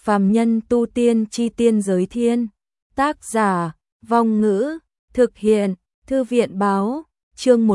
Phàm nhân tu tiên chi tiên giới thiên. Tác giả, Vong Ngữ, thực hiện, Thư viện Báo, chương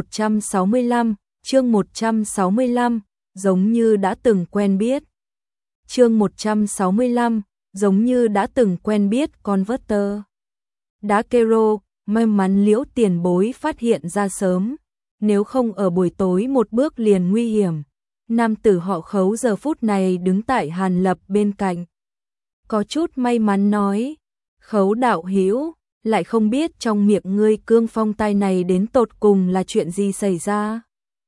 165, giống như đã từng quen biết. Chương 165, giống như đã từng quen biết Converter. Đá Kero, may mắn Liễu tiền bối phát hiện ra sớm, nếu không ở buổi tối một bước liền nguy hiểm. Nam tử họ Khấu giờ phút này đứng tại Hàn Lập bên cạnh. Có chút may mắn nói, Khấu đạo hữu, lại không biết trong miệng ngươi cương phong tai này đến tột cùng là chuyện gì xảy ra.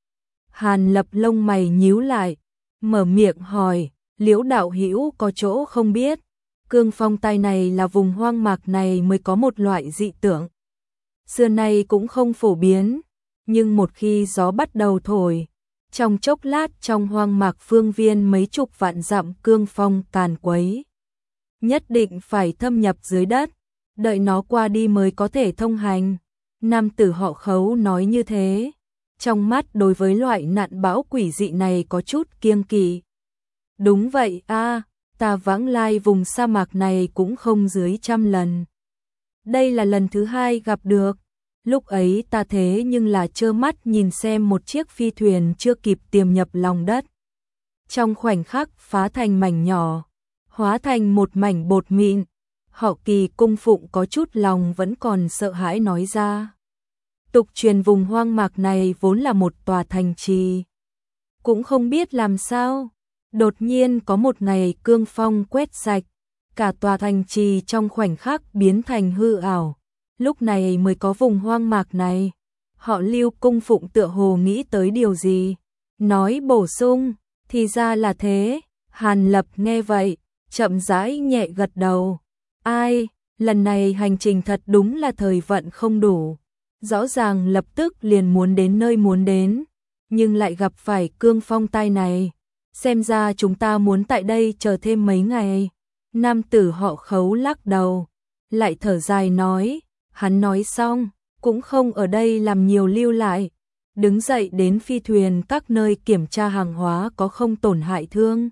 Hàn Lập lông mày nhíu lại, mở miệng hỏi, Liễu đạo hữu có chỗ không biết, cương phong tai này là vùng hoang mạc này mới có một loại dị tượng. Xưa nay cũng không phổ biến, nhưng một khi gió bắt đầu thổi, trong chốc lát trong hoang mạc phương viên mấy chục vạn dặm cương phong càn quấy. Nhất định phải thâm nhập dưới đất, đợi nó qua đi mới có thể thông hành. Nam tử họ Khấu nói như thế, trong mắt đối với loại nạn bão quỷ dị này có chút kiêng kỵ. Đúng vậy a, ta vãng lai vùng sa mạc này cũng không dưới 100 lần. Đây là lần thứ 2 gặp được. Lúc ấy ta thế nhưng là trơ mắt nhìn xem một chiếc phi thuyền chưa kịp tiềm nhập lòng đất. Trong khoảnh khắc phá thành mảnh nhỏ, hóa thành một mảnh bột mịn. Họ Kỳ cung phụng có chút lòng vẫn còn sợ hãi nói ra. Tục truyền vùng hoang mạc này vốn là một tòa thành trì. Cũng không biết làm sao, đột nhiên có một ngày cương phong quét sạch, cả tòa thành trì trong khoảnh khắc biến thành hư ảo. Lúc này mới có vùng hoang mạc này. Họ Lưu cung phụng tựa hồ nghĩ tới điều gì, nói bổ sung, thì ra là thế. Hàn Lập nghe vậy, chậm rãi nhẹ gật đầu. Ai, lần này hành trình thật đúng là thời vận không đủ. Rõ ràng lập tức liền muốn đến nơi muốn đến, nhưng lại gặp phải cương phong tai này. Xem ra chúng ta muốn tại đây chờ thêm mấy ngày. Nam tử họ Khấu lắc đầu, lại thở dài nói. Hắn nói xong, cũng không ở đây làm nhiều lưu lại. Đứng dậy đến phi thuyền các nơi kiểm tra hàng hóa có không tổn hại thương.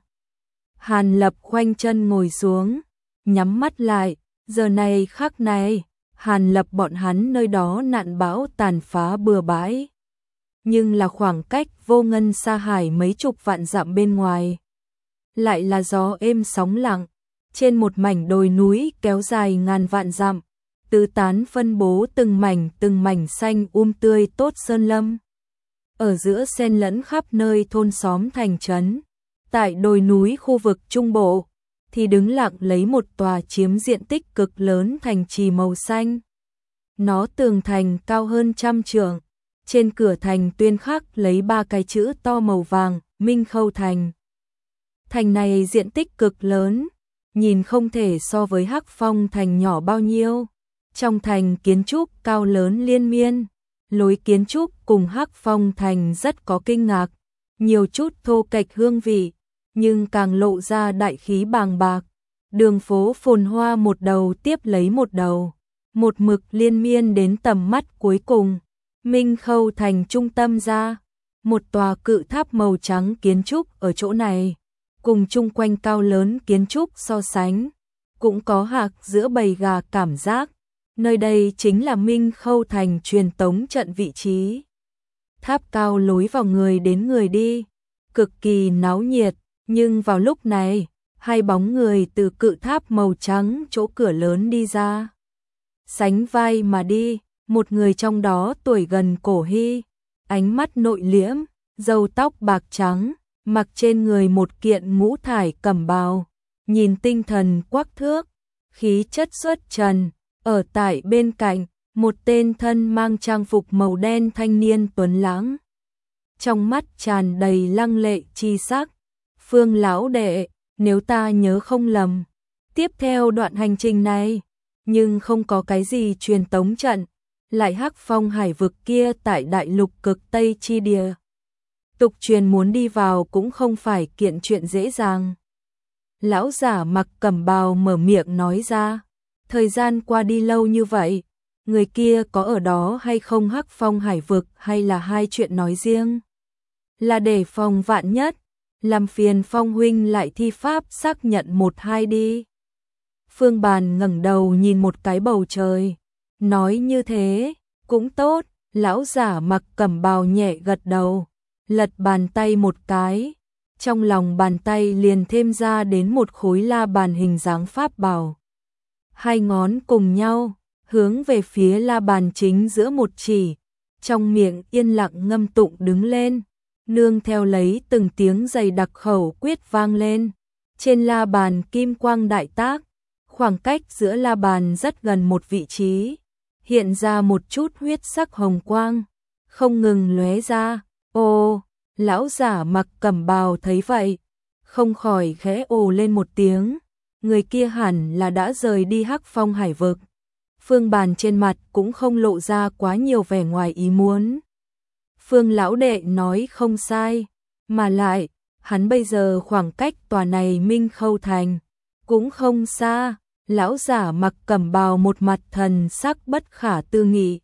Hàn Lập khoanh chân ngồi xuống, nhắm mắt lại. Giờ này khắc này, Hàn Lập bọn hắn nơi đó nạn bão tàn phá bừa bãi. Nhưng là khoảng cách vô ngân xa hải mấy chục vạn dặm bên ngoài. Lại là gió êm sóng lặng, trên một mảnh đồi núi kéo dài ngàn vạn dặm. Tứ tán phân bố từng mảnh xanh tươi tốt sơn lâm. Ở giữa xen lẫn khắp nơi thôn xóm thành trấn. Tại đồi núi khu vực trung bộ, thì đứng lặng lấy một tòa chiếm diện tích cực lớn thành trì màu xanh. Nó tường thành cao hơn 100 trượng, trên cửa thành tuyên khắc lấy 3 cái chữ to màu vàng, Minh Khâu Thành. Thành này diện tích cực lớn, nhìn không thể so với Hắc Phong Thành nhỏ bao nhiêu. Trong thành kiến trúc cao lớn liên miên, lối kiến trúc cùng Hắc Phong Thành rất có kinh ngạc, nhiều chút thô kệch hương vị, nhưng càng lộ ra đại khí bàng bạc. Đường phố phồn hoa một đầu tiếp lấy một đầu, một mực liên miên đến tầm mắt cuối cùng. Minh Khâu Thành trung tâm ra, một tòa cự tháp màu trắng kiến trúc ở chỗ này, cùng chung quanh cao lớn kiến trúc so sánh, cũng có hạc giữa bầy gà cảm giác. Nơi đây chính là Minh Khâu Thành truyền tống trận vị trí. Tháp cao lối vào người đến người đi, cực kỳ náo nhiệt, nhưng vào lúc này, hai bóng người từ cự tháp màu trắng chỗ cửa lớn đi ra. Sánh vai mà đi, một người trong đó tuổi gần cổ hy, ánh mắt nội liễm, râu tóc bạc trắng, mặc trên người một kiện ngũ thải cẩm bào, nhìn tinh thần quắc thước, khí chất xuất trần. Ở tại bên cạnh, một tên thân mang trang phục màu đen thanh niên tuấn lãng. Trong mắt tràn đầy lăng lệ chi sắc. Phương lão đệ, nếu ta nhớ không lầm, tiếp theo đoạn hành trình này, nhưng không có cái gì truyền tống trận, lại Hắc Phong hải vực kia tại đại lục cực Tây chi địa. Tục truyền muốn đi vào cũng không phải kiện chuyện dễ dàng. Lão giả mặc cẩm bào mở miệng nói ra. Thời gian qua đi lâu như vậy, người kia có ở đó hay không Hắc Phong hải vực hay là hai chuyện nói riêng. Là để phòng vạn nhất, làm phiền Phong huynh lại thi pháp xác nhận một hai đi. Phương Bàn ngẩng đầu nhìn một cái bầu trời, nói như thế, cũng tốt, lão giả mặc cẩm bào nhẹ gật đầu, lật bàn tay một cái, trong lòng bàn tay liền thêm ra đến một khối la bàn hình dáng pháp bảo. Hai ngón cùng nhau, hướng về phía la bàn chính giữa một chỉ, trong miệng yên lặng ngâm tụng đứng lên, nương theo lấy từng tiếng dày đặc khẩu quyết vang lên. Trên la bàn kim quang đại tác, khoảng cách giữa la bàn rất gần một vị trí, hiện ra một chút huyết sắc hồng quang, không ngừng lóe ra. Ô, lão giả mặc cẩm bào thấy vậy, không khỏi khẽ ồ lên một tiếng, người kia hẳn là đã rời đi Hắc Phong hải vực. Phương Bàn trên mặt cũng không lộ ra quá nhiều vẻ ngoài ý muốn. Phương lão đệ nói không sai, mà lại, hắn bây giờ khoảng cách tòa này Minh Khâu Thành cũng không xa. Lão giả mặc cẩm bào một mặt thần sắc bất khả tư nghị.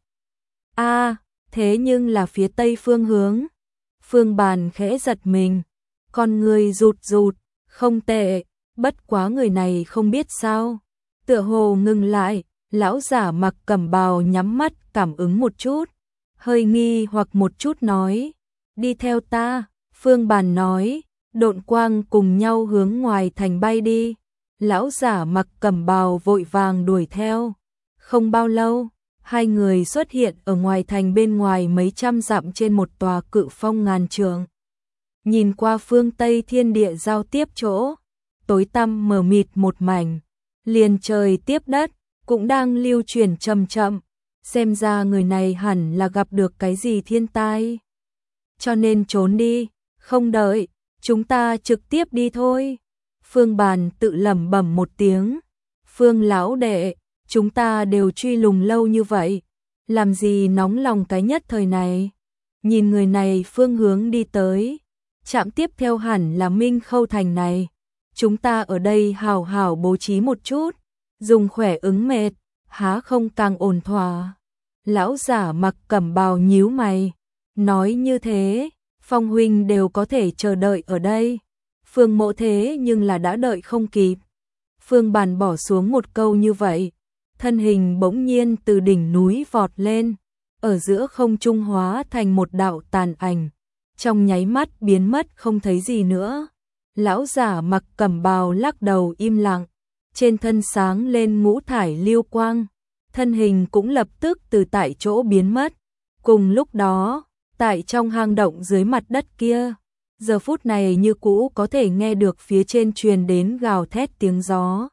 Thế nhưng là phía tây phương hướng. Phương Bàn khẽ giật mình, con người rụt rụt, không tệ, bất quá người này không biết sao. Tựa hồ ngừng lại, lão giả mặc cẩm bào nhắm mắt cảm ứng một chút, hơi nghi hoặc một chút nói, đi theo ta. Phương Bàn nói, độn quang cùng nhau hướng ngoài thành bay đi. Lão giả mặc cẩm bào vội vàng đuổi theo. Không bao lâu, hai người xuất hiện ở ngoài thành bên ngoài mấy trăm dặm trên một tòa cự phong ngàn trượng. Nhìn qua phương Tây thiên địa giao tiếp chỗ, tối tăm mờ mịt một mảnh, liền trời tiếp đất, cũng đang lưu chuyển chậm chậm, xem ra người này hẳn là gặp được cái gì thiên tai. Cho nên trốn đi, không đợi, chúng ta trực tiếp đi thôi. Phương Bàn tự lẩm bẩm một tiếng, Phương lão đệ, chúng ta đều truy lùng lâu như vậy, làm gì nóng lòng cái nhất thời này. Nhìn người này phương hướng đi tới, trạm tiếp theo hẳn là Minh Khâu Thành này, chúng ta ở đây hào hào bố trí một chút, dùng khỏe ứng mệt, há không càng ổn thỏa. Lão giả mặc cẩm bào nhíu mày, nói như thế, Phong huynh đều có thể chờ đợi ở đây. Phương Mộ thế nhưng là đã đợi không kịp. Phương Bàn bỏ xuống một câu như vậy, thân hình bỗng nhiên từ đỉnh núi vọt lên, ở giữa không trung hóa thành một đạo tàn ảnh, trong nháy mắt biến mất không thấy gì nữa. Lão giả mặc cẩm bào lắc đầu im lặng, trên thân sáng lên ngũ thải lưu quang, thân hình cũng lập tức từ tại chỗ biến mất. Cùng lúc đó, tại trong hang động dưới mặt đất kia, giờ phút này như cũ có thể nghe được phía trên truyền đến gào thét tiếng gió.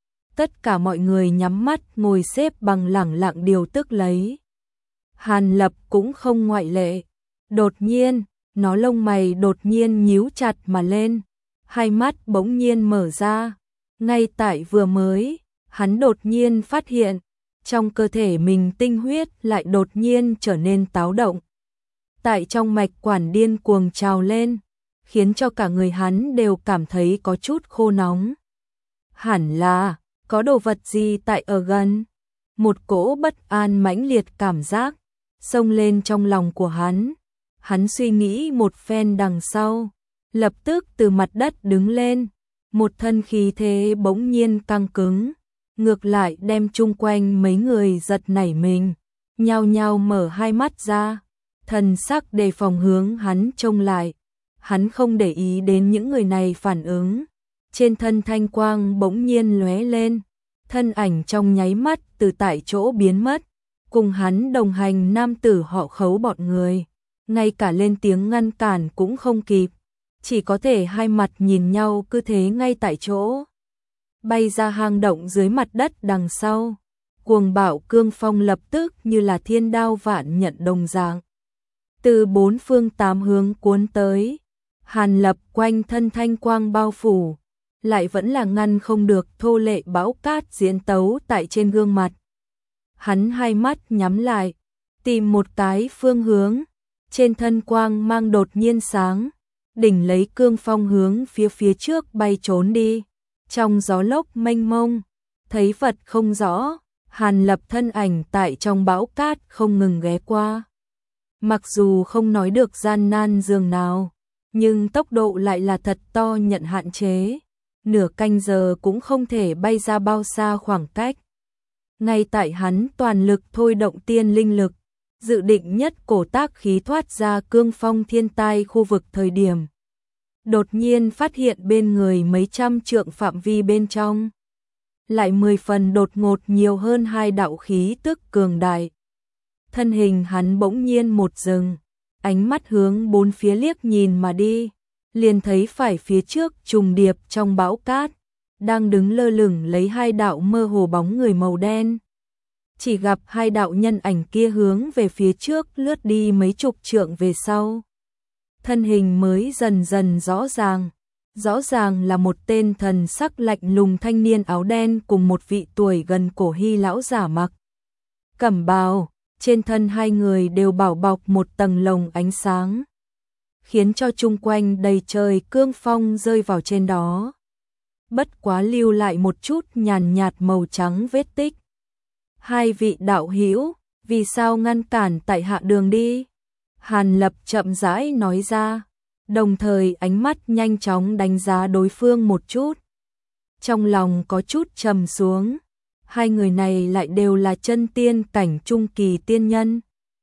Tất cả mọi người nhắm mắt ngồi xếp bằng lẳng lặng điều tức lấy. Hàn Lập cũng không ngoại lệ. Đột nhiên, nó lông mày đột nhiên nhíu chặt mà lên, hai mắt bỗng nhiên mở ra. Ngay tại vừa mới, hắn đột nhiên phát hiện, trong cơ thể mình tinh huyết lại đột nhiên trở nên táo động. Tại trong mạch quản điên cuồng trào lên, khiến cho cả người hắn đều cảm thấy có chút khô nóng. Hẳn là, có đồ vật gì tại ở gần. Một cỗ bất an mãnh liệt cảm giác xông lên trong lòng của hắn. Hắn suy nghĩ một phen đằng sau, lập tức từ mặt đất đứng lên, một thân khí thế bỗng nhiên căng cứng, ngược lại đem chung quanh mấy người giật nảy mình, nhao nhao mở hai mắt ra, thần sắc đề phòng hướng hắn trông lại. Hắn không để ý đến những người này phản ứng, trên thân thanh quang bỗng nhiên lóe lên, thân ảnh trong nháy mắt từ tại chỗ biến mất, cùng hắn đồng hành nam tử họ Khấu bọn người, ngay cả lên tiếng ngăn cản cũng không kịp, chỉ có thể hai mặt nhìn nhau cứ thế ngay tại chỗ. Bay ra hang động dưới mặt đất đằng sau, cuồng bạo cương phong lập tức như là thiên đao vạn nhận đồng dạng, từ bốn phương tám hướng cuốn tới. Hàn Lập quanh thân thanh quang bao phủ, lại vẫn là ngăn không được thô lệ bão cát diễn tấu tại trên gương mặt. Hắn hai mắt nhắm lại, tìm một cái phương hướng, trên thân quang mang đột nhiên sáng, đỉnh lấy cương phong hướng phía trước bay trốn đi. Trong gió lốc mênh mông, thấy vật không rõ, Hàn Lập thân ảnh tại trong bão cát không ngừng ghé qua. Mặc dù không nói được gian nan dường nào, nhưng tốc độ lại là thật to nhận hạn chế. Nửa canh giờ cũng không thể bay ra bao xa khoảng cách. Ngay tại hắn toàn lực thôi động tiên linh lực, dự định nhất cổ tác khí thoát ra cương phong thiên tai khu vực thời điểm. Đột nhiên phát hiện bên người mấy trăm trượng phạm vi bên trong. Lại 10 phần đột ngột nhiều hơn 2 đạo khí tức cường đại. Thân hình hắn bỗng nhiên một dừng, ánh mắt hướng bốn phía liếc nhìn mà đi. Liền thấy phải phía trước trùng điệp trong bão cát, đang đứng lơ lửng lấy 2 đạo mơ hồ bóng người màu đen. Chỉ gặp 2 đạo nhân ảnh kia hướng về phía trước lướt đi mấy chục trượng về sau. Thân hình mới dần dần rõ ràng là một tên thần sắc lạnh lùng thanh niên áo đen cùng một vị tuổi gần cổ Hy lão giả mặc cẩm bào, trên thân hai người đều bảo bọc một tầng lồng ánh sáng, khiến cho chung quanh đầy trời cương phong rơi vào trên đó. Bất quá lưu lại một chút nhàn nhạt màu trắng vết tích. Hai vị đạo hữu, vì sao ngăn cản tại hạ đường đi? Hàn Lập chậm rãi nói ra, đồng thời ánh mắt nhanh chóng đánh giá đối phương một chút. Trong lòng có chút trầm xuống, hai người này lại đều là chân tiên cảnh trung kỳ tiên nhân.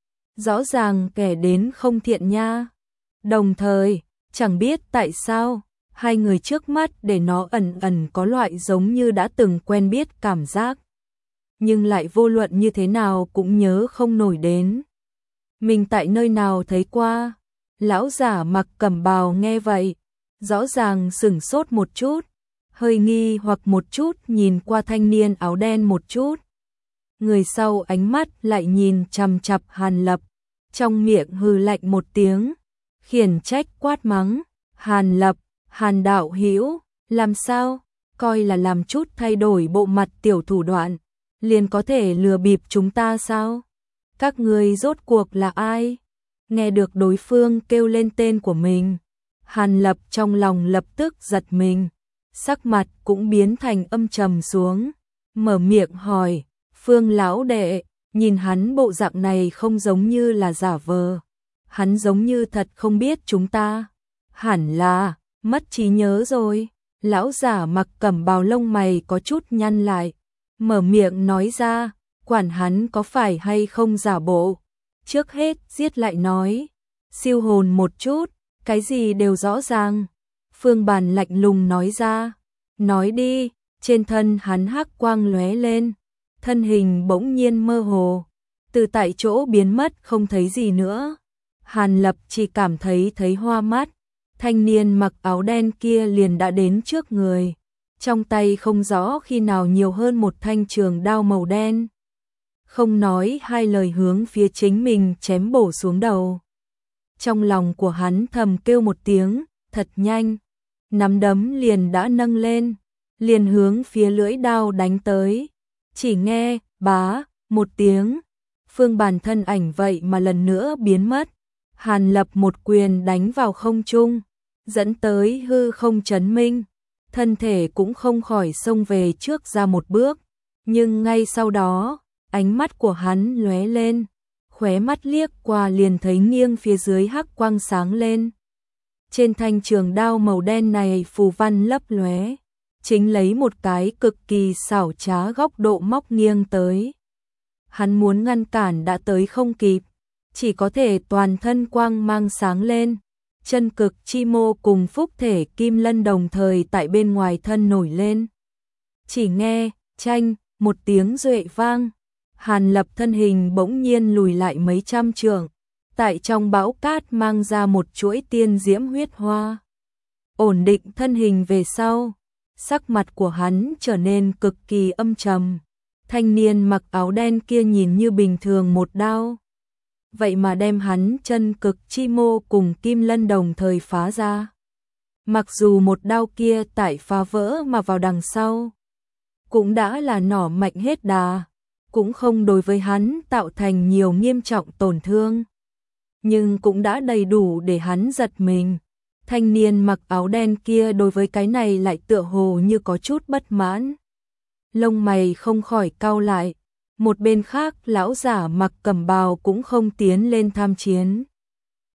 Rõ ràng kẻ đến không thiện nha. Đồng thời, chẳng biết tại sao, hai người trước mắt để nó ẩn ẩn có loại giống như đã từng quen biết cảm giác. Nhưng lại vô luận như thế nào cũng nhớ không nổi đến. Mình tại nơi nào thấy qua? Lão giả mặc cẩm bào nghe vậy, rõ ràng sửng sốt một chút, hơi nghi hoặc một chút nhìn qua thanh niên áo đen một chút. Người sau ánh mắt lại nhìn chằm chằm Hàn Lập, trong miệng hừ lạnh một tiếng, khiển trách quát mắng, Hàn Lập, Hàn đạo hữu, làm sao, coi là làm chút thay đổi bộ mặt tiểu thủ đoạn, liền có thể lừa bịp chúng ta sao? Các ngươi rốt cuộc là ai? Nghe được đối phương kêu lên tên của mình, Hàn Lập trong lòng lập tức giật mình, sắc mặt cũng biến thành âm trầm xuống, mở miệng hỏi, Phương lão đệ, nhìn hắn bộ dạng này không giống như là giả vờ, hắn giống như thật không biết chúng ta, hẳn là mất trí nhớ rồi. Lão giả mặc cẩm bào lông mày có chút nhăn lại, mở miệng nói ra, quản hắn có phải hay không giả bộ, trước hết giết lại nói, siêu hồn một chút, cái gì đều rõ ràng. Phương Bàn lạnh lùng nói ra, nói đi. Trên thân hắn hắc quang lóe lên, thân hình bỗng nhiên mơ hồ, từ tại chỗ biến mất không thấy gì nữa. Hàn Lập chỉ cảm thấy hoa mắt, thanh niên mặc áo đen kia liền đã đến trước người, trong tay không rõ khi nào nhiều hơn một thanh trường đao màu đen. Không nói hai lời hướng phía chính mình chém bổ xuống đầu. Trong lòng của hắn thầm kêu một tiếng, thật nhanh, nắm đấm liền đã nâng lên, liền hướng phía lưỡi đao đánh tới. Chỉ nghe, bá, một tiếng, Phương Bàn thân ảnh vậy mà lần nữa biến mất. Hàn Lập một quyền đánh vào không trung, dẫn tới hư không chấn minh, thân thể cũng không khỏi xông về trước ra một bước, nhưng ngay sau đó, ánh mắt của hắn lóe lên, khóe mắt liếc qua liền thấy nghiêng phía dưới hắc quang sáng lên. Trên thanh trường đao màu đen này phù văn lấp lóe, chính lấy một cái cực kỳ xảo trá góc độ móc nghiêng tới. Hắn muốn ngăn cản đã tới không kịp, chỉ có thể toàn thân quang mang sáng lên, chân cực chi mô cùng phúc thể kim lân đồng thời tại bên ngoài thân nổi lên. Chỉ nghe, chanh, một tiếng duệ vang, Hàn Lập thân hình bỗng nhiên lùi lại mấy trăm trượng, tại trong bão cát mang ra một chuỗi tiên diễm huyết hoa. Ổn định thân hình về sau, sắc mặt của hắn trở nên cực kỳ âm trầm. Thanh niên mặc áo đen kia nhìn như bình thường một đao, vậy mà đem hắn chân cực chi mô cùng kim lân đồng thời phá ra. Mặc dù một đao kia tại phá vỡ mà vào đằng sau, cũng đã là nỏ mạnh hết đà, cũng không đối với hắn tạo thành nhiều nghiêm trọng tổn thương, nhưng cũng đã đầy đủ để hắn giật mình. Thanh niên mặc áo đen kia đối với cái này lại tựa hồ như có chút bất mãn. Lông mày không khỏi cau lại, một bên khác lão giả mặc cẩm bào cũng không tiến lên tham chiến.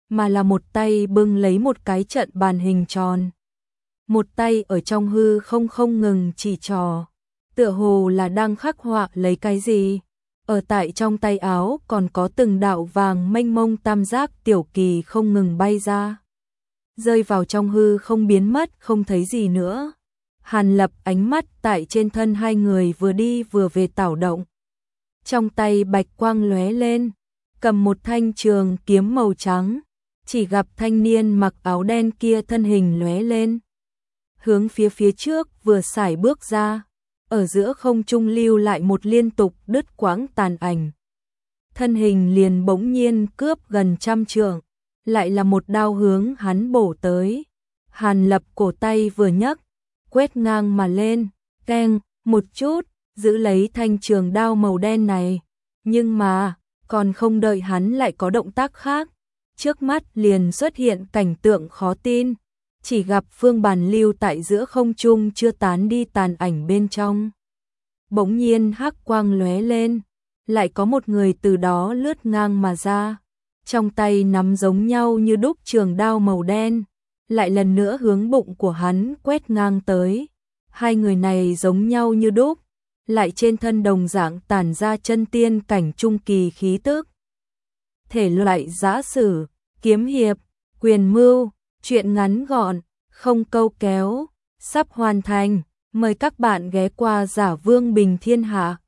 mà là một tay bưng lấy một cái trận bàn hình tròn. Một tay ở trong hư không ngừng chỉ trò, tựa hồ là đang khắc họa lấy cái gì. Ở tại trong tay áo còn có từng đạo vàng mênh mông tam giác tiểu kỳ không ngừng bay ra, rơi vào trong hư không biến mất không thấy gì nữa. Hàn Lập ánh mắt tại trên thân hai người vừa đi vừa về tảo động. Trong tay bạch quang lóe lên, cầm một thanh trường kiếm màu trắng, chỉ gặp thanh niên mặc áo đen kia thân hình lóe lên, hướng phía trước vừa sải bước ra, ở giữa không trung lưu lại một liên tục đứt quãng tàn ảnh. Thân hình liền bỗng nhiên cướp gần 100 trượng, lại là một đao hướng hắn bổ tới. Hàn Lập cổ tay vừa nhấc, quét ngang mà lên, keng một chút, giữ lấy thanh trường đao màu đen này. Nhưng mà, còn không đợi hắn lại có động tác khác, trước mắt liền xuất hiện cảnh tượng khó tin. Chỉ gặp phương bàn lưu tại giữa không trung chưa tán đi tàn ảnh bên trong. Bỗng nhiên hắc quang lóe lên, lại có một người từ đó lướt ngang mà ra, trong tay nắm giống nhau như đúc trường đao màu đen, lại lần nữa hướng bụng của hắn quét ngang tới. Hai người này giống nhau như đúc, lại trên thân đồng dạng tản ra chân tiên cảnh trung kỳ khí tức. Thể loại giã sử, kiếm hiệp, quyền mưu, truyện ngắn gọn, không câu kéo, sắp hoàn thành. Mời các bạn ghé qua Giả Vương Bình Thiên Hạ.